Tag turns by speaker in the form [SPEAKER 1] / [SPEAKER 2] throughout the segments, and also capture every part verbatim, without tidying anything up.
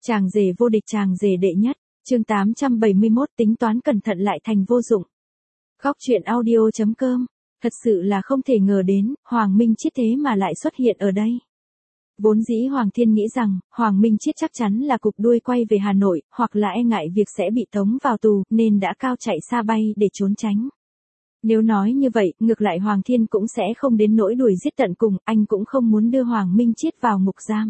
[SPEAKER 1] Chàng rể vô địch, chàng rể đệ nhất, chương tám trăm bảy mươi mốt, tính toán cẩn thận lại thành vô dụng. Góc truyện audio chấm com. Thật sự là không thể ngờ đến, Hoàng Minh Chiết thế mà lại xuất hiện ở đây. Vốn dĩ Hoàng Thiên nghĩ rằng, Hoàng Minh Chiết chắc chắn là cụp đuôi quay về Hà Nội, hoặc là e ngại việc sẽ bị tống vào tù, nên đã cao chạy xa bay để trốn tránh. Nếu nói như vậy, ngược lại Hoàng Thiên cũng sẽ không đến nỗi đuổi giết tận cùng, anh cũng không muốn đưa Hoàng Minh Chiết vào ngục giam.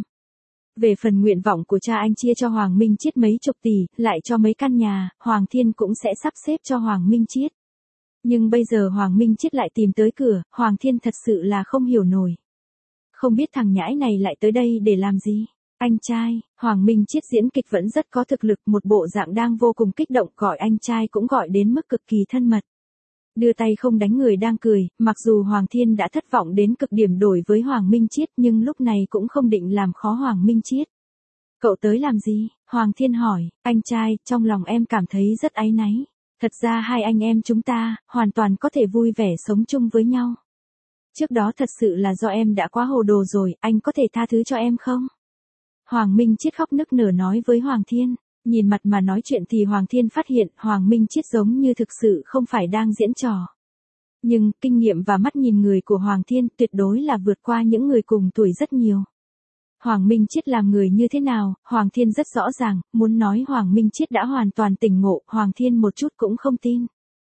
[SPEAKER 1] Về phần nguyện vọng của cha anh chia cho Hoàng Minh Chiết mấy chục tỷ, lại cho mấy căn nhà, Hoàng Thiên cũng sẽ sắp xếp cho Hoàng Minh Chiết. Nhưng bây giờ Hoàng Minh Chiết lại tìm tới cửa, Hoàng Thiên thật sự là không hiểu nổi. Không biết thằng nhãi này lại tới đây để làm gì? Anh trai, Hoàng Minh Chiết diễn kịch vẫn rất có thực lực, một bộ dạng đang vô cùng kích động, gọi anh trai cũng gọi đến mức cực kỳ thân mật. Đưa tay không đánh người đang cười, mặc dù Hoàng Thiên đã thất vọng đến cực điểm đối với Hoàng Minh Chiết nhưng lúc này cũng không định làm khó Hoàng Minh Chiết. Cậu tới làm gì? Hoàng Thiên hỏi, anh trai, trong lòng em cảm thấy rất áy náy. Thật ra hai anh em chúng ta, hoàn toàn có thể vui vẻ sống chung với nhau. Trước đó thật sự là do em đã quá hồ đồ rồi, anh có thể tha thứ cho em không? Hoàng Minh Chiết khóc nức nở nói với Hoàng Thiên. Nhìn mặt mà nói chuyện thì Hoàng Thiên phát hiện Hoàng Minh Chiết giống như thực sự không phải đang diễn trò. Nhưng, kinh nghiệm và mắt nhìn người của Hoàng Thiên tuyệt đối là vượt qua những người cùng tuổi rất nhiều. Hoàng Minh Chiết làm người như thế nào, Hoàng Thiên rất rõ ràng, muốn nói Hoàng Minh Chiết đã hoàn toàn tỉnh ngộ, Hoàng Thiên một chút cũng không tin.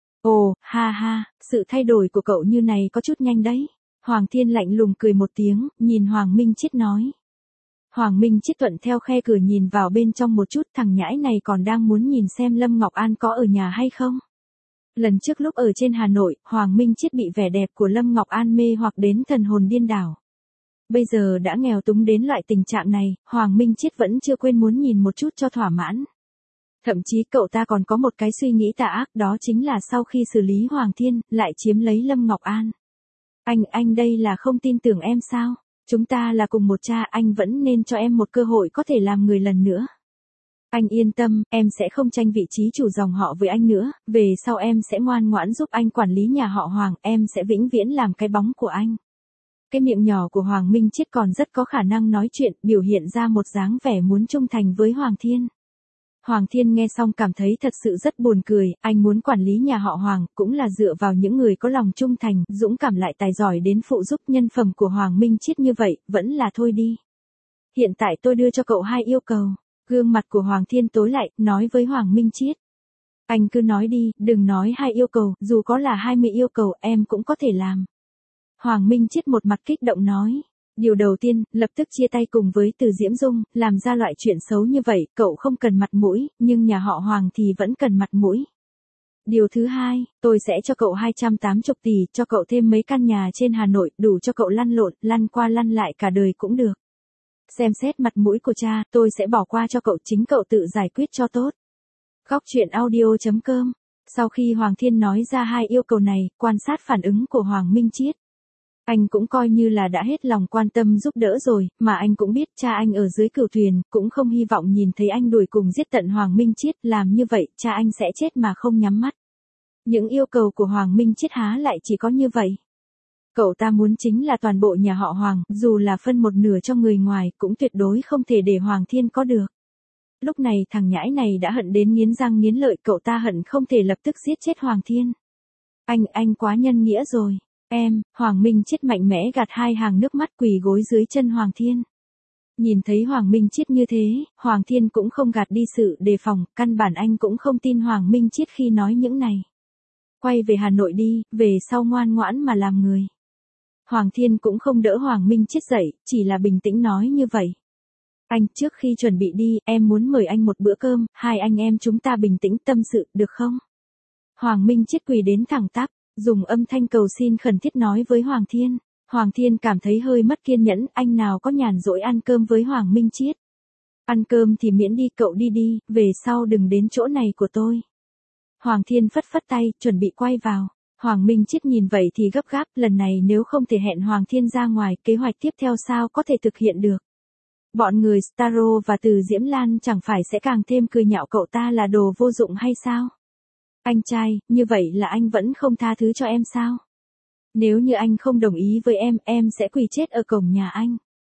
[SPEAKER 1] Ồ, ha ha, sự thay đổi của cậu như này có chút nhanh đấy. Hoàng Thiên lạnh lùng cười một tiếng, nhìn Hoàng Minh Chiết nói. Hoàng Minh Chiết thuận theo khe cửa nhìn vào bên trong một chút, thằng nhãi này còn đang muốn nhìn xem Lâm Ngọc An có ở nhà hay không. Lần trước lúc ở trên Hà Nội, Hoàng Minh Chiết bị vẻ đẹp của Lâm Ngọc An mê hoặc đến thần hồn điên đảo. Bây giờ đã nghèo túng đến loại tình trạng này, Hoàng Minh Chiết vẫn chưa quên muốn nhìn một chút cho thỏa mãn. Thậm chí cậu ta còn có một cái suy nghĩ tà ác, đó chính là sau khi xử lý Hoàng Thiên, lại chiếm lấy Lâm Ngọc An. Anh, anh đây là không tin tưởng em sao? Chúng ta là cùng một cha, anh vẫn nên cho em một cơ hội có thể làm người lần nữa. Anh yên tâm, em sẽ không tranh vị trí chủ dòng họ với anh nữa, về sau em sẽ ngoan ngoãn giúp anh quản lý nhà họ Hoàng, em sẽ vĩnh viễn làm cái bóng của anh. Cái miệng nhỏ của Hoàng Minh Chiết còn rất có khả năng nói chuyện, biểu hiện ra một dáng vẻ muốn trung thành với Hoàng Thiên. Hoàng Thiên nghe xong cảm thấy thật sự rất buồn cười, anh muốn quản lý nhà họ Hoàng, cũng là dựa vào những người có lòng trung thành, dũng cảm lại tài giỏi đến phụ giúp. Nhân phẩm của Hoàng Minh Chiết như vậy, vẫn là thôi đi. Hiện tại tôi đưa cho cậu hai yêu cầu. Gương mặt của Hoàng Thiên tối lại, nói với Hoàng Minh Chiết. Anh cứ nói đi, đừng nói hai yêu cầu, dù có là hai mươi yêu cầu, em cũng có thể làm. Hoàng Minh Chiết một mặt kích động nói. Điều đầu tiên, lập tức chia tay cùng với Từ Diễm Dung, làm ra loại chuyện xấu như vậy, cậu không cần mặt mũi, nhưng nhà họ Hoàng thì vẫn cần mặt mũi. Điều thứ hai, tôi sẽ cho cậu hai trăm tám mươi tỷ, cho cậu thêm mấy căn nhà trên Hà Nội, đủ cho cậu lăn lộn, lăn qua lăn lại cả đời cũng được. Xem xét mặt mũi của cha, tôi sẽ bỏ qua cho cậu, chính cậu tự giải quyết cho tốt. Góc truyện audio chấm com. Sau khi Hoàng Thiên nói ra hai yêu cầu này, quan sát phản ứng của Hoàng Minh Chiết. Anh cũng coi như là đã hết lòng quan tâm giúp đỡ rồi, mà anh cũng biết cha anh ở dưới cửu thuyền, cũng không hy vọng nhìn thấy anh đuổi cùng giết tận Hoàng Minh Chiết, làm như vậy, cha anh sẽ chết mà không nhắm mắt. Những yêu cầu của Hoàng Minh Chiết há lại chỉ có như vậy. Cậu ta muốn chính là toàn bộ nhà họ Hoàng, dù là phân một nửa cho người ngoài, cũng tuyệt đối không thể để Hoàng Thiên có được. Lúc này thằng nhãi này đã hận đến nghiến răng nghiến lợi, cậu ta hận không thể lập tức giết chết Hoàng Thiên. Anh, anh quá nhân nghĩa rồi. Em, Hoàng Minh Chiết mạnh mẽ gạt hai hàng nước mắt quỳ gối dưới chân Hoàng Thiên. Nhìn thấy Hoàng Minh Chiết như thế, Hoàng Thiên cũng không gạt đi sự đề phòng, căn bản anh cũng không tin Hoàng Minh Chiết khi nói những này. Quay về Hà Nội đi, về sau ngoan ngoãn mà làm người. Hoàng Thiên cũng không đỡ Hoàng Minh Chiết dậy, chỉ là bình tĩnh nói như vậy. Anh, trước khi chuẩn bị đi, em muốn mời anh một bữa cơm, hai anh em chúng ta bình tĩnh tâm sự, được không? Hoàng Minh Chiết quỳ đến thẳng tắp. Dùng âm thanh cầu xin khẩn thiết nói với Hoàng Thiên. Hoàng Thiên cảm thấy hơi mất kiên nhẫn, anh nào có nhàn rỗi ăn cơm với Hoàng Minh Chiết. Ăn cơm thì miễn đi, cậu đi đi, về sau đừng đến chỗ này của tôi. Hoàng Thiên phất phất tay, chuẩn bị quay vào. Hoàng Minh Chiết nhìn vậy thì gấp gáp, lần này nếu không thể hẹn Hoàng Thiên ra ngoài, kế hoạch tiếp theo sao có thể thực hiện được. Bọn người Starro và Từ Diễm Lan chẳng phải sẽ càng thêm cười nhạo cậu ta là đồ vô dụng hay sao? Anh trai, như vậy là anh vẫn không tha thứ cho em sao? Nếu như anh không đồng ý với em, em sẽ quỳ chết ở cổng nhà anh.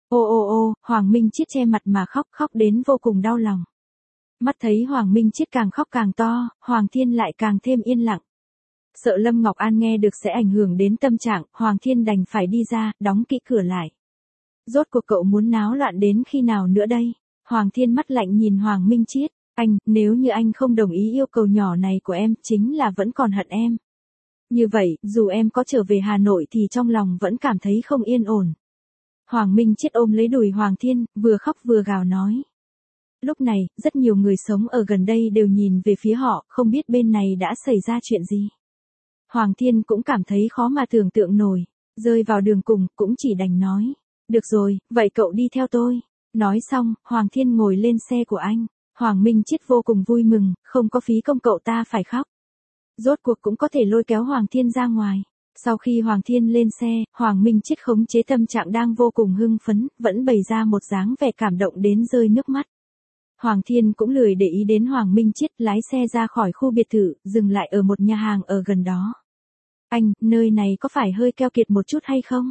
[SPEAKER 1] Ô ô ô, Hoàng Minh Chiết che mặt mà khóc, khóc đến vô cùng đau lòng. Mắt thấy Hoàng Minh Chiết càng khóc càng to, Hoàng Thiên lại càng thêm yên lặng. Sợ Lâm Ngọc An nghe được sẽ ảnh hưởng đến tâm trạng, Hoàng Thiên đành phải đi ra, đóng kỹ cửa lại. Rốt cuộc cậu muốn náo loạn đến khi nào nữa đây? Hoàng Thiên mắt lạnh nhìn Hoàng Minh Chiết, anh, nếu như anh không đồng ý yêu cầu nhỏ này của em, chính là vẫn còn hận em. Như vậy, dù em có trở về Hà Nội thì trong lòng vẫn cảm thấy không yên ổn. Hoàng Minh Chiết ôm lấy đùi Hoàng Thiên, vừa khóc vừa gào nói. Lúc này, rất nhiều người sống ở gần đây đều nhìn về phía họ, không biết bên này đã xảy ra chuyện gì. Hoàng Thiên cũng cảm thấy khó mà tưởng tượng nổi, rơi vào đường cùng, cũng chỉ đành nói. Được rồi, vậy cậu đi theo tôi. Nói xong, Hoàng Thiên ngồi lên xe của anh. Hoàng Minh Chiết vô cùng vui mừng, không có phí công cậu ta phải khóc. Rốt cuộc cũng có thể lôi kéo Hoàng Thiên ra ngoài. Sau khi Hoàng Thiên lên xe, Hoàng Minh Chiết khống chế tâm trạng đang vô cùng hưng phấn, vẫn bày ra một dáng vẻ cảm động đến rơi nước mắt. Hoàng Thiên cũng lười để ý đến Hoàng Minh Chiết, lái xe ra khỏi khu biệt thự, dừng lại ở một nhà hàng ở gần đó. Anh, nơi này có phải hơi keo kiệt một chút hay không?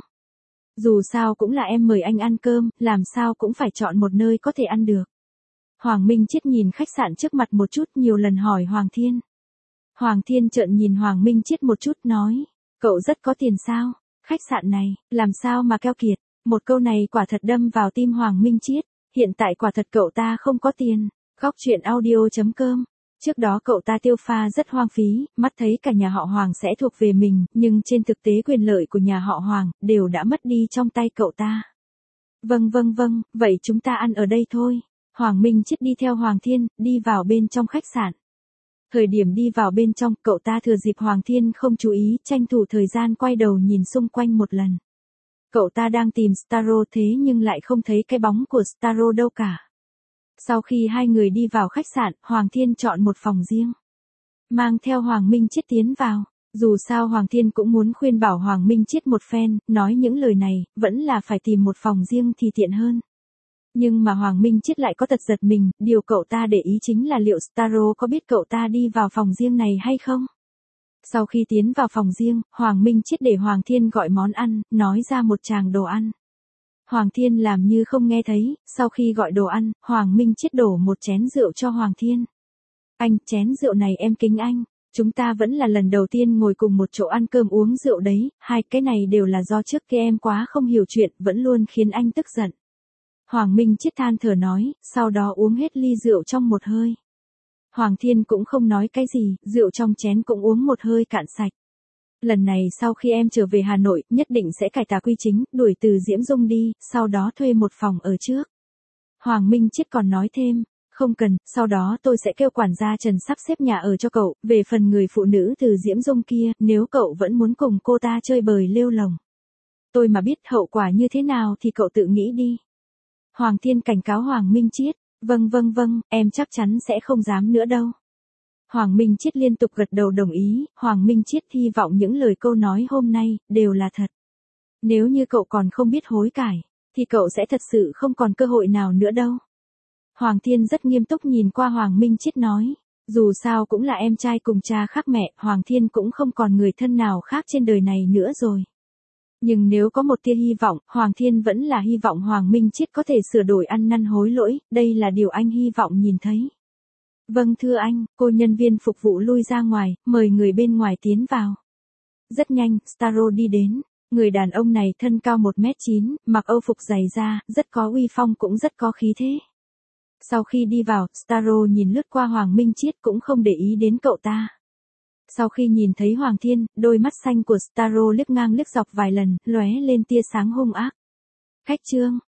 [SPEAKER 1] Dù sao cũng là em mời anh ăn cơm, làm sao cũng phải chọn một nơi có thể ăn được. Hoàng Minh Chiết nhìn khách sạn trước mặt một chút, nhiều lần hỏi Hoàng Thiên. Hoàng Thiên trợn nhìn Hoàng Minh Chiết một chút, nói. Cậu rất có tiền sao? Khách sạn này, làm sao mà keo kiệt? Một câu này quả thật đâm vào tim Hoàng Minh Chiết. Hiện tại quả thật cậu ta không có tiền. Góc truyện audio chấm com. Trước đó cậu ta tiêu pha rất hoang phí, mắt thấy cả nhà họ Hoàng sẽ thuộc về mình, nhưng trên thực tế quyền lợi của nhà họ Hoàng đều đã mất đi trong tay cậu ta. Vâng vâng vâng, vậy chúng ta ăn ở đây thôi. Hoàng Minh Chiết đi theo Hoàng Thiên, đi vào bên trong khách sạn. Thời điểm đi vào bên trong, cậu ta thừa dịp Hoàng Thiên không chú ý, tranh thủ thời gian quay đầu nhìn xung quanh một lần. Cậu ta đang tìm Starro thế nhưng lại không thấy cái bóng của Starro đâu cả. Sau khi hai người đi vào khách sạn, Hoàng Thiên chọn một phòng riêng. Mang theo Hoàng Minh Chiết tiến vào. Dù sao Hoàng Thiên cũng muốn khuyên bảo Hoàng Minh Chiết một phen, nói những lời này, vẫn là phải tìm một phòng riêng thì tiện hơn. Nhưng mà Hoàng Minh Chiết lại có tật giật mình, điều cậu ta để ý chính là liệu Starro có biết cậu ta đi vào phòng riêng này hay không? Sau khi tiến vào phòng riêng, Hoàng Minh Chiết để Hoàng Thiên gọi món ăn, nói ra một tràng đồ ăn. Hoàng Thiên làm như không nghe thấy, sau khi gọi đồ ăn, Hoàng Minh Chiết đổ một chén rượu cho Hoàng Thiên. Anh, chén rượu này em kính anh, chúng ta vẫn là lần đầu tiên ngồi cùng một chỗ ăn cơm uống rượu đấy, hai cái này đều là do trước kia em quá không hiểu chuyện, vẫn luôn khiến anh tức giận. Hoàng Minh Chiết than thở nói, sau đó uống hết ly rượu trong một hơi. Hoàng Thiên cũng không nói cái gì, rượu trong chén cũng uống một hơi cạn sạch. Lần này sau khi em trở về Hà Nội, nhất định sẽ cải tà quy chính, đuổi từ Diễm Dung đi, sau đó thuê một phòng ở trước. Hoàng Minh Chiết còn nói thêm, không cần, sau đó tôi sẽ kêu quản gia Trần sắp xếp nhà ở cho cậu, về phần người phụ nữ từ Diễm Dung kia, nếu cậu vẫn muốn cùng cô ta chơi bời lêu lồng. Tôi mà biết hậu quả như thế nào thì cậu tự nghĩ đi. Hoàng Thiên cảnh cáo Hoàng Minh Chiết, vâng vâng vâng, em chắc chắn sẽ không dám nữa đâu. Hoàng Minh Chiết liên tục gật đầu đồng ý, Hoàng Minh Chiết hy vọng những lời câu nói hôm nay, đều là thật. Nếu như cậu còn không biết hối cải, thì cậu sẽ thật sự không còn cơ hội nào nữa đâu. Hoàng Thiên rất nghiêm túc nhìn qua Hoàng Minh Chiết nói, dù sao cũng là em trai cùng cha khác mẹ, Hoàng Thiên cũng không còn người thân nào khác trên đời này nữa rồi. Nhưng nếu có một tia hy vọng, Hoàng Thiên vẫn là hy vọng Hoàng Minh Chiết có thể sửa đổi ăn năn hối lỗi, đây là điều anh hy vọng nhìn thấy. Vâng thưa anh, cô nhân viên phục vụ lui ra ngoài, mời người bên ngoài tiến vào. Rất nhanh, Starro đi đến, người đàn ông này thân cao một mét chín, mặc âu phục dày da, rất có uy phong cũng rất có khí thế. Sau khi đi vào, Starro nhìn lướt qua Hoàng Minh Chiết cũng không để ý đến cậu ta. Sau khi nhìn thấy Hoàng Thiên, đôi mắt xanh của Starro liếc ngang liếc dọc vài lần, lóe lên tia sáng hung ác. Khách trương,